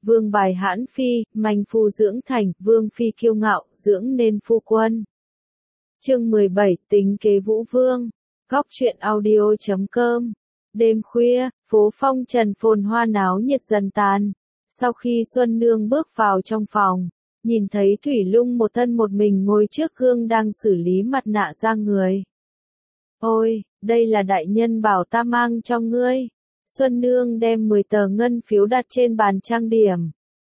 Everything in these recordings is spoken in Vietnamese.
vương bài hãn phi, manh phu dưỡng thành, vương phi kiêu ngạo, dưỡng nên phu quân. Chương 17, tính kế vũ vương. Góc truyện audio.com. Đêm khuya, phố phong trần phồn hoa náo nhiệt dần tan. Sau khi Xuân Nương bước vào trong phòng, nhìn thấy Thủy Lung một thân một mình ngồi trước gương đang xử lý mặt nạ da người. Ôi, đây là đại nhân bảo ta mang cho ngươi. Xuân Nương đem 10 tờ ngân phiếu đặt trên bàn trang điểm.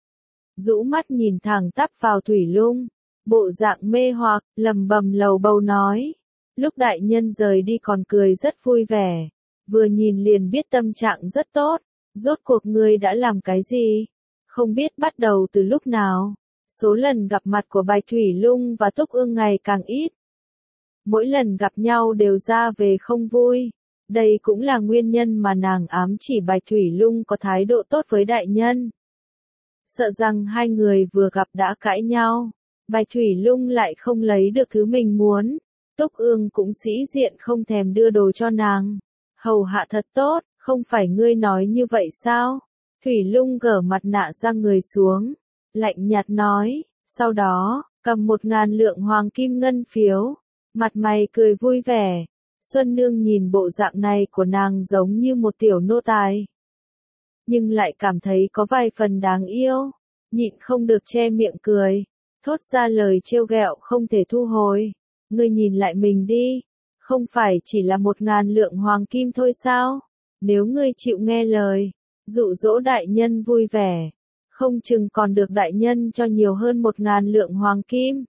Rũ mắt nhìn thẳng tắp vào Thủy Lung, bộ dạng mê hoặc, lầm bầm lầu bầu nói. Lúc đại nhân rời đi còn cười rất vui vẻ, vừa nhìn liền biết tâm trạng rất tốt. Rốt cuộc ngươi đã làm cái gì? Không biết bắt đầu từ lúc nào. Số lần gặp mặt của Bạch Thủy Lung và Túc Ương ngày càng ít. Mỗi lần gặp nhau đều ra về không vui. Đây cũng là nguyên nhân mà nàng ám chỉ Bạch Thủy Lung có thái độ tốt với đại nhân. Sợ rằng hai người vừa gặp đã cãi nhau, Bạch Thủy Lung lại không lấy được thứ mình muốn. Túc Ương cũng sĩ diện không thèm đưa đồ cho nàng. Hầu hạ thật tốt, không phải ngươi nói như vậy sao? Thủy Lung gỡ mặt nạ ra người xuống, lạnh nhạt nói, sau đó, cầm 1.000 lượng hoàng kim ngân phiếu, mặt mày cười vui vẻ. Xuân Nương nhìn bộ dạng này của nàng giống như một tiểu nô tài, nhưng lại cảm thấy có vài phần đáng yêu, nhịn không được che miệng cười, thốt ra lời trêu ghẹo không thể thu hồi. Ngươi nhìn lại mình đi, không phải chỉ là 1.000 lượng hoàng kim thôi sao? Nếu ngươi chịu nghe lời, dụ dỗ đại nhân vui vẻ, không chừng còn được đại nhân cho nhiều hơn 1.000 lượng hoàng kim.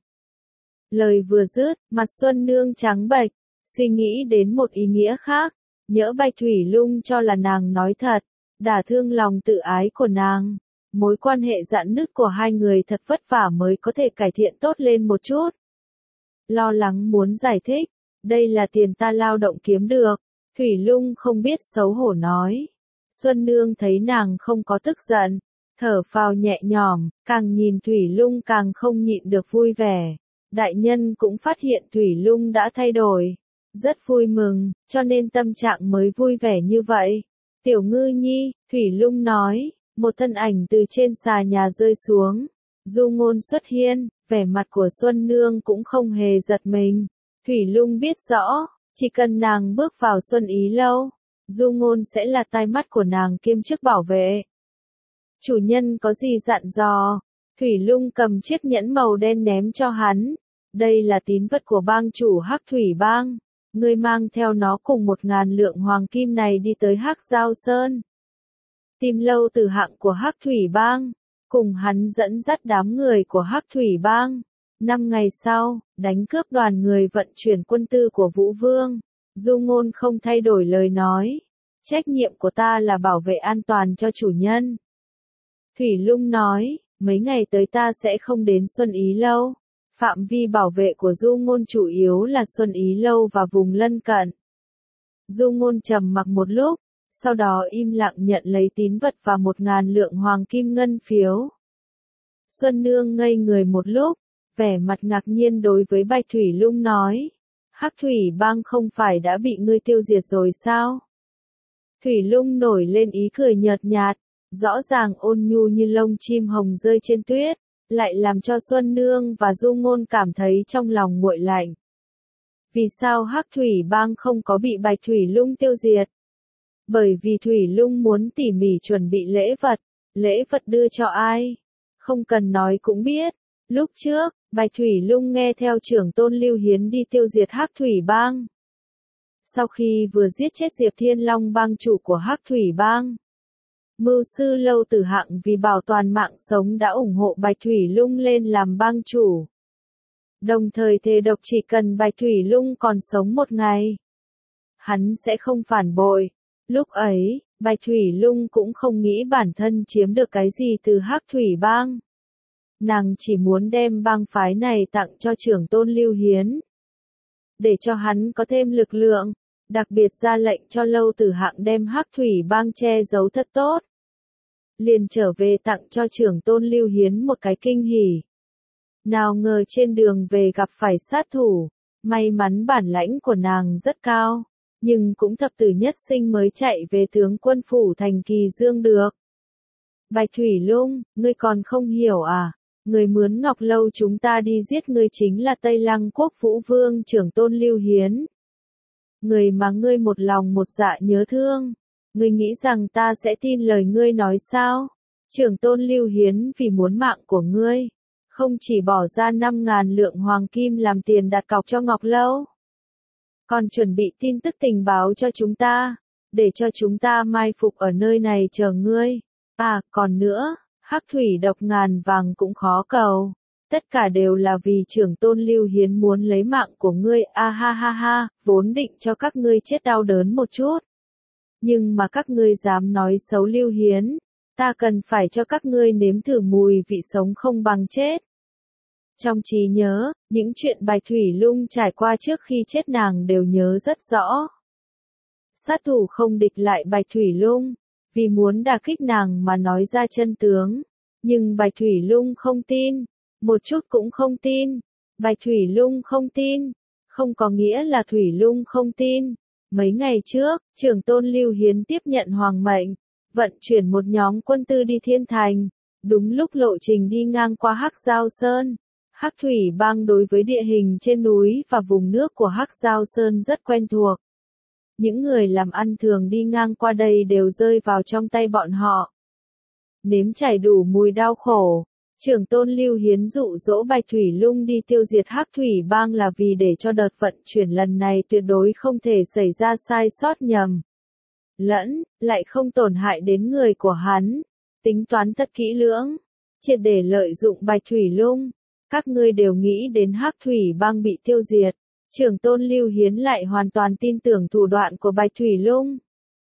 Lời vừa dứt, mặt Xuân Nương trắng bệch, suy nghĩ đến một ý nghĩa khác, nhỡ Bạch Thủy Lung cho là nàng nói thật, đả thương lòng tự ái của nàng. Mối quan hệ rạn nứt của hai người thật vất vả mới có thể cải thiện tốt lên một chút. Lo lắng muốn giải thích, đây là tiền ta lao động kiếm được. Thủy Lung không biết xấu hổ nói. Xuân Nương thấy nàng không có tức giận, thở phào nhẹ nhõm, càng nhìn Thủy Lung càng không nhịn được vui vẻ. Đại nhân cũng phát hiện Thủy Lung đã thay đổi, rất vui mừng, cho nên tâm trạng mới vui vẻ như vậy. Tiểu Ngư Nhi, Thủy Lung nói, một thân ảnh từ trên xà nhà rơi xuống. Du Ngôn xuất hiện, vẻ mặt của Xuân Nương cũng không hề giật mình. Thủy Lung biết rõ, chỉ cần nàng bước vào Xuân Ý Lâu, Du Ngôn sẽ là tai mắt của nàng kiêm chức bảo vệ. Chủ nhân có gì dặn dò? Thủy Lung cầm chiếc nhẫn màu đen ném cho hắn. Đây là tín vật của bang chủ Hắc Thủy Bang. Ngươi mang theo nó cùng 1.000 lượng hoàng kim này đi tới Hắc Giao Sơn. Tìm lâu tử hạng của Hắc Thủy Bang. Cùng hắn dẫn dắt đám người của Hắc Thủy Bang. 5 ngày sau, đánh cướp đoàn người vận chuyển quân tư của Vũ Vương. Du Ngôn không thay đổi lời nói. Trách nhiệm của ta là bảo vệ an toàn cho chủ nhân. Thủy Lung nói, mấy ngày tới ta sẽ không đến Xuân Ý Lâu. Phạm vi bảo vệ của Du Ngôn chủ yếu là Xuân Ý Lâu và vùng lân cận. Du Ngôn trầm mặc một lúc, sau đó im lặng nhận lấy tín vật và 1.000 lượng hoàng kim ngân phiếu. Xuân Nương ngây người một lúc, vẻ mặt ngạc nhiên đối với Bạch Thủy Lung nói, Hắc Thủy Bang không phải đã bị ngươi tiêu diệt rồi sao? Thủy Lung nổi lên ý cười nhợt nhạt, rõ ràng ôn nhu như lông chim hồng rơi trên tuyết, lại làm cho Xuân Nương và Du Ngôn cảm thấy trong lòng nguội lạnh. Vì sao Hắc Thủy Bang không có bị Bạch Thủy Lung tiêu diệt? Bởi vì Thủy Lung muốn tỉ mỉ chuẩn bị lễ vật đưa cho ai? Không cần nói cũng biết, lúc trước, Bạch Thủy Lung nghe theo trưởng tôn Lưu Hiến đi tiêu diệt Hắc Thủy Bang. Sau khi vừa giết chết Diệp Thiên Long bang chủ của Hắc Thủy Bang, mưu sư Lâu Tử Hạng vì bảo toàn mạng sống đã ủng hộ Bạch Thủy Lung lên làm bang chủ. Đồng thời thề độc chỉ cần Bạch Thủy Lung còn sống một ngày, hắn sẽ không phản bội. Lúc ấy, Bạch Thủy Lung cũng không nghĩ bản thân chiếm được cái gì từ Hắc Thủy Bang. Nàng chỉ muốn đem bang phái này tặng cho trưởng tôn Lưu Hiến, để cho hắn có thêm lực lượng, đặc biệt ra lệnh cho Lâu Tử Hạng đem Hắc Thủy Bang che giấu thật tốt. Liền trở về tặng cho trưởng tôn Lưu Hiến một cái kinh hỉ. Nào ngờ trên đường về gặp phải sát thủ, may mắn bản lãnh của nàng rất cao, nhưng cũng thập tử nhất sinh mới chạy về tướng quân phủ thành Kỳ Dương được. Bạch Thủy Lung, ngươi còn không hiểu à? Người mướn Ngọc Lâu chúng ta đi giết ngươi chính là Tây Lăng Quốc Vũ Vương trưởng tôn Lưu Hiến. Người mà ngươi một lòng một dạ nhớ thương. Ngươi nghĩ rằng ta sẽ tin lời ngươi nói sao? Trưởng tôn Lưu Hiến vì muốn mạng của ngươi, không chỉ bỏ ra 5.000 lượng hoàng kim làm tiền đặt cọc cho Ngọc Lâu, còn chuẩn bị tin tức tình báo cho chúng ta, để cho chúng ta mai phục ở nơi này chờ ngươi. À, còn nữa, hắc thủy độc ngàn vàng cũng khó cầu. Tất cả đều là vì trưởng tôn Lưu Hiến muốn lấy mạng của ngươi. A ha ha ha, vốn định cho các ngươi chết đau đớn một chút. Nhưng mà các ngươi dám nói xấu Lưu Hiến, ta cần phải cho các ngươi nếm thử mùi vị sống không bằng chết. Trong trí nhớ, những chuyện Bạch Thủy Lung trải qua trước khi chết nàng đều nhớ rất rõ. Sát thủ không địch lại Bạch Thủy Lung, vì muốn đả kích nàng mà nói ra chân tướng. Nhưng Bạch Thủy Lung không tin, một chút cũng không tin. Bạch Thủy Lung không tin, không có nghĩa là Thủy Lung không tin. Mấy ngày trước, trưởng tôn Lưu Hiến tiếp nhận hoàng mệnh, vận chuyển một nhóm quân tư đi Thiên Thành. Đúng lúc lộ trình đi ngang qua Hắc Giao Sơn. Hắc Thủy Bang đối với địa hình trên núi và vùng nước của Hắc Giao Sơn rất quen thuộc. Những người làm ăn thường đi ngang qua đây đều rơi vào trong tay bọn họ. Nếm trải đủ mùi đau khổ, trưởng tôn Lưu Hiến dụ dỗ Bạch Thủy Lung đi tiêu diệt Hắc Thủy Bang là vì để cho đợt vận chuyển lần này tuyệt đối không thể xảy ra sai sót nhầm lẫn, lại không tổn hại đến người của hắn. Tính toán thật kỹ lưỡng, triệt để lợi dụng Bạch Thủy Lung. Các ngươi đều nghĩ đến Hắc Thủy Bang bị tiêu diệt. Trưởng tôn Lưu Hiến lại hoàn toàn tin tưởng thủ đoạn của Bạch Thủy Lung.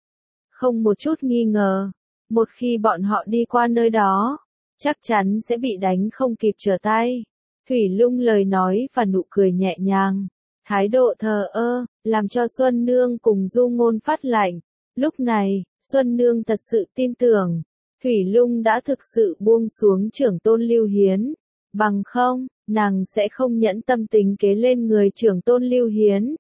Không một chút nghi ngờ, một khi bọn họ đi qua nơi đó, chắc chắn sẽ bị đánh không kịp trở tay. Thủy Lung lời nói và nụ cười nhẹ nhàng, thái độ thờ ơ, làm cho Xuân Nương cùng Du Ngôn phát lạnh. Lúc này, Xuân Nương thật sự tin tưởng, Thủy Lung đã thực sự buông xuống trưởng tôn Lưu Hiến. Bằng không, nàng sẽ không nhẫn tâm tính kế lên người trưởng tôn Lưu Hiến.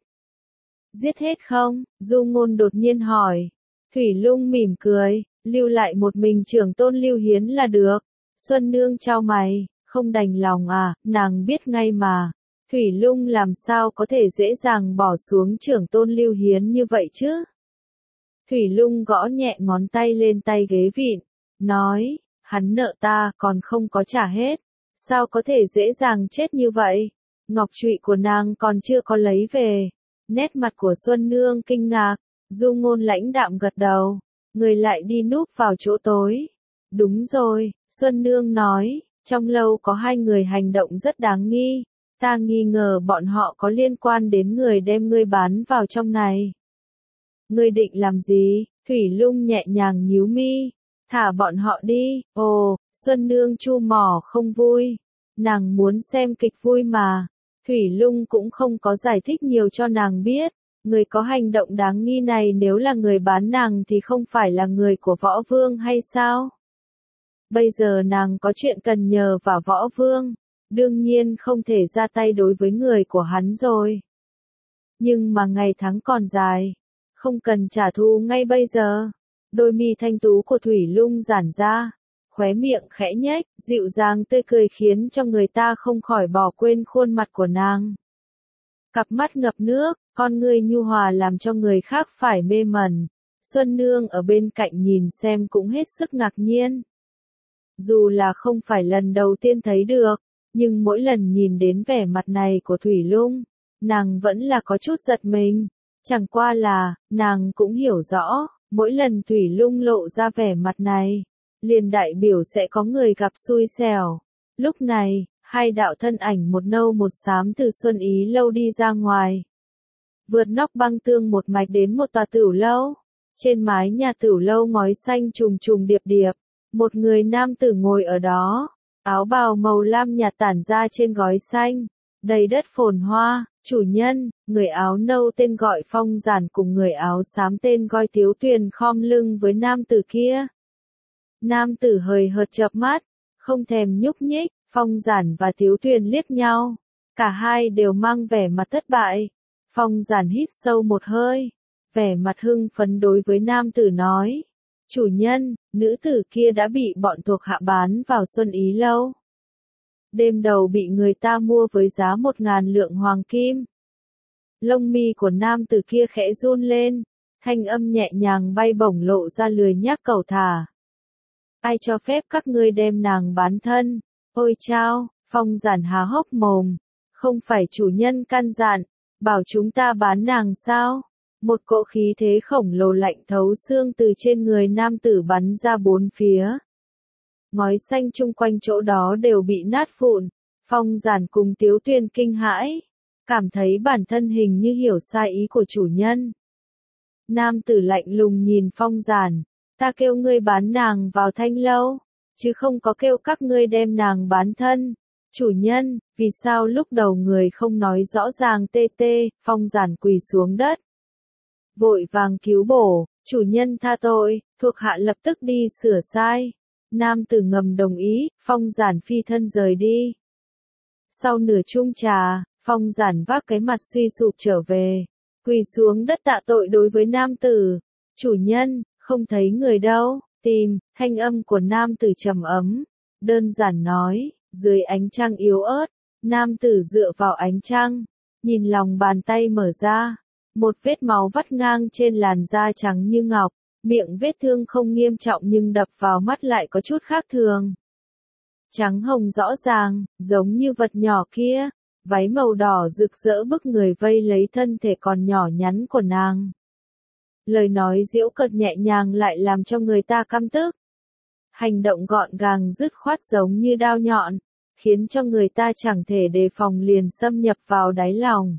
Giết hết không? Du Ngôn đột nhiên hỏi. Thủy Lung mỉm cười, lưu lại một mình trưởng tôn Lưu Hiến là được. Xuân Nương chau mày, không đành lòng à, nàng biết ngay mà. Thủy Lung làm sao có thể dễ dàng bỏ xuống trưởng tôn Lưu Hiến như vậy chứ? Thủy Lung gõ nhẹ ngón tay lên tay ghế vịn, nói, hắn nợ ta còn không có trả hết. Sao có thể dễ dàng chết như vậy? Ngọc trụy của nàng còn chưa có lấy về. Nét mặt của Xuân Nương kinh ngạc, Du Ngôn lãnh đạm gật đầu, người lại đi núp vào chỗ tối. Đúng rồi, Xuân Nương nói, trong lâu có 2 người hành động rất đáng nghi. Ta nghi ngờ bọn họ có liên quan đến người đem ngươi bán vào trong này. Ngươi định làm gì? Thủy Lung nhẹ nhàng nhíu mi. Thả bọn họ đi. Ồ, Xuân Nương chu mỏ không vui. Nàng muốn xem kịch vui mà. Thủy Lung cũng không có giải thích nhiều cho nàng biết. Người có hành động đáng nghi này nếu là người bán nàng thì không phải là người của Võ Vương hay sao? Bây giờ nàng có chuyện cần nhờ vào Võ Vương. Đương nhiên không thể ra tay đối với người của hắn rồi. Nhưng mà ngày tháng còn dài. Không cần trả thù ngay bây giờ. Đôi mi thanh tú của Thủy Lung giãn ra, khóe miệng khẽ nhếch, dịu dàng tươi cười khiến cho người ta không khỏi bỏ quên khuôn mặt của nàng. Cặp mắt ngập nước, con ngươi nhu hòa làm cho người khác phải mê mẩn. Xuân Nương ở bên cạnh nhìn xem cũng hết sức ngạc nhiên. Dù là không phải lần đầu tiên thấy được, nhưng mỗi lần nhìn đến vẻ mặt này của Thủy Lung, nàng vẫn là có chút giật mình. Chẳng qua là, nàng cũng hiểu rõ. Mỗi lần Thủy Lung lộ ra vẻ mặt này, liền đại biểu sẽ có người gặp xui xẻo. Lúc này, 2 đạo thân ảnh một nâu một xám từ Xuân Ý lâu đi ra ngoài. Vượt nóc băng tường một mạch đến một tòa tửu lâu. Trên mái nhà tửu lâu ngói xanh trùng trùng điệp điệp. Một người nam tử ngồi ở đó. Áo bào màu lam nhạt tản ra trên gói xanh. Đầy đất phồn hoa. Chủ nhân, người áo nâu tên gọi Phong Giản cùng người áo xám tên gọi Tiếu Tuyền khom lưng với nam tử kia. Nam tử hời hợt chợp mắt, không thèm nhúc nhích, Phong Giản và Tiếu Tuyền liếc nhau. Cả hai đều mang vẻ mặt thất bại. Phong Giản hít sâu một hơi, vẻ mặt hưng phấn đối với nam tử nói. Chủ nhân, nữ tử kia đã bị bọn thuộc hạ bán vào Xuân Ý Lâu. Đêm đầu bị người ta mua với giá 1.000 lượng hoàng kim. Lông mi của nam tử kia khẽ run lên, thanh âm nhẹ nhàng bay bổng lộ ra lười nhác cầu thả. Ai cho phép các ngươi đem nàng bán thân? Ôi chao, Phong Giản há hốc mồm. Không phải chủ nhân căn dặn, bảo chúng ta bán nàng sao? Một cỗ khí thế khổng lồ lạnh thấu xương từ trên người nam tử bắn ra bốn phía. Ngói xanh chung quanh chỗ đó đều bị nát vụn. Phong Giản cùng Tiếu Tuyền kinh hãi, cảm thấy bản thân hình như hiểu sai ý của chủ nhân. Nam tử lạnh lùng nhìn Phong Giản, ta kêu ngươi bán nàng vào Thanh Lâu, chứ không có kêu các ngươi đem nàng bán thân. Chủ nhân, vì sao lúc đầu người không nói rõ ràng tê tê? Phong Giản quỳ xuống đất, vội vàng cứu bổ, chủ nhân tha tội, thuộc hạ lập tức đi sửa sai. Nam tử ngầm đồng ý, Phong Giản phi thân rời đi. Sau nửa chung trà, Phong Giản vác cái mặt suy sụp trở về, quỳ xuống đất tạ tội đối với nam tử. Chủ nhân, không thấy người đâu, tìm. Thanh âm của nam tử trầm ấm, đơn giản nói. Dưới ánh trăng yếu ớt, nam tử dựa vào ánh trăng, nhìn lòng bàn tay mở ra, một vết máu vắt ngang trên làn da trắng như ngọc, miệng vết thương không nghiêm trọng nhưng đập vào mắt lại có chút khác thường. Trắng hồng rõ ràng, giống như vật nhỏ kia, váy màu đỏ rực rỡ bức người vây lấy thân thể còn nhỏ nhắn của nàng. Lời nói giễu cợt nhẹ nhàng lại làm cho người ta căm tức. Hành động gọn gàng dứt khoát giống như đao nhọn, khiến cho người ta chẳng thể đề phòng liền xâm nhập vào đáy lòng.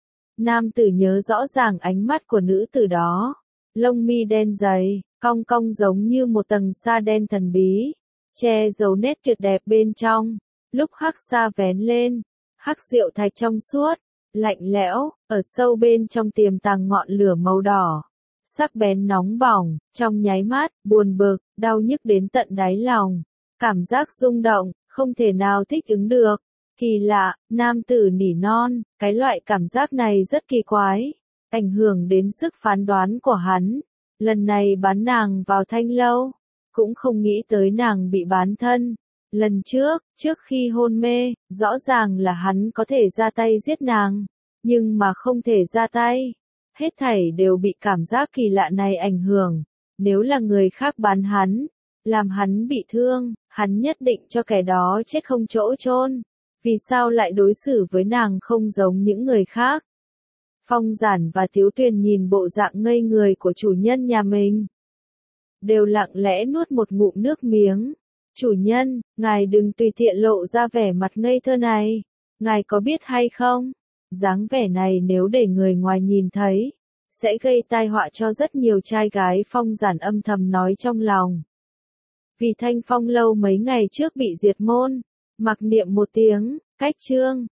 Nam tử nhớ rõ ràng ánh mắt của nữ tử đó, lông mi đen dày, cong cong giống như một tầng sa đen thần bí, che giấu nét tuyệt đẹp bên trong. Lúc hắc sa vén lên, hắc diệu thạch trong suốt, lạnh lẽo, ở sâu bên trong tiềm tàng ngọn lửa màu đỏ. Sắc bén nóng bỏng, trong nháy mắt, buồn bực, đau nhức đến tận đáy lòng. Cảm giác rung động, không thể nào thích ứng được. Kỳ lạ, nam tử nỉ non, cái loại cảm giác này rất kỳ quái, ảnh hưởng đến sức phán đoán của hắn. Lần này bán nàng vào Thanh Lâu, cũng không nghĩ tới nàng bị bán thân. Lần trước khi hôn mê, rõ ràng là hắn có thể ra tay giết nàng, nhưng mà không thể ra tay. Hết thảy đều bị cảm giác kỳ lạ này ảnh hưởng. Nếu là người khác bán hắn, làm hắn bị thương, hắn nhất định cho kẻ đó chết không chỗ chôn. Vì sao lại đối xử với nàng không giống những người khác? Phong Giản và Tiếu Tuyền nhìn bộ dạng ngây người của chủ nhân nhà mình, đều lặng lẽ nuốt một ngụm nước miếng. Chủ nhân, ngài đừng tùy tiện lộ ra vẻ mặt ngây thơ này. Ngài có biết hay không? Dáng vẻ này nếu để người ngoài nhìn thấy, sẽ gây tai họa cho rất nhiều trai gái. Phong Giản âm thầm nói trong lòng. Vì Thanh Phong Lâu mấy ngày trước bị diệt môn, mặc niệm một tiếng, cách chương.